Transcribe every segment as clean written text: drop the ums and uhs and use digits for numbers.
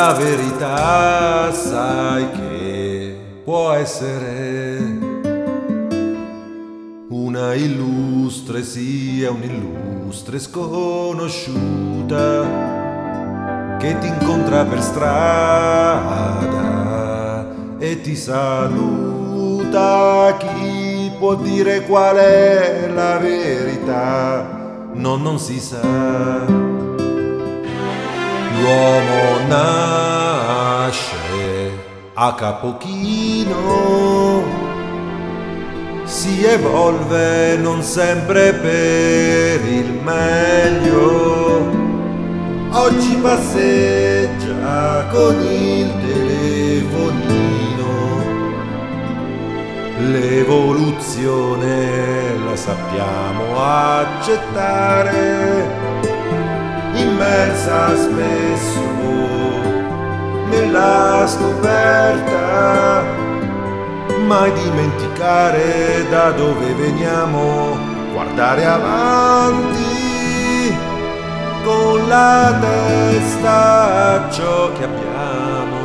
La verità sai che può essere una illustre, sia un'illustre sconosciuta che ti incontra per strada e ti saluta. Chi può dire qual è la verità? Non si sa. L'uomo nasce a capo chino, si evolve non sempre per il meglio. Oggi passeggia con il telefonino, l'evoluzione la sappiamo accettare, immersa spesso nella scoperta, mai dimenticare da dove veniamo, guardare avanti con la testa a ciò che abbiamo.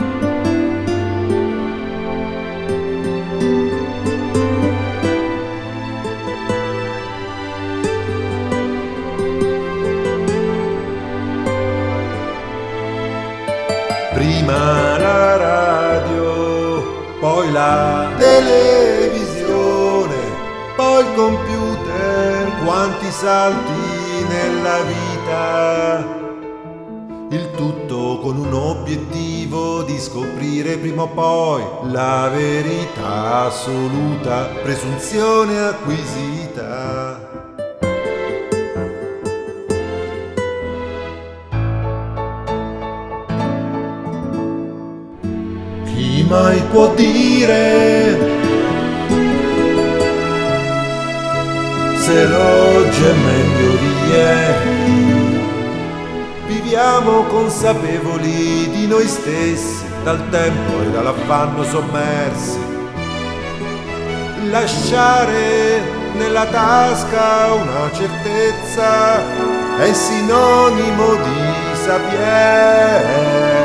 Prima la radio, poi la televisione, poi il computer, quanti salti nella vita. Il tutto con un obiettivo di scoprire prima o poi la verità assoluta, presunzione acquisita. Chi mai può dire se l'oggi è meglio di ieri? Viviamo consapevoli di noi stessi, dal tempo e dall'affanno sommersi. Lasciare nella tasca una certezza è sinonimo di sapienza.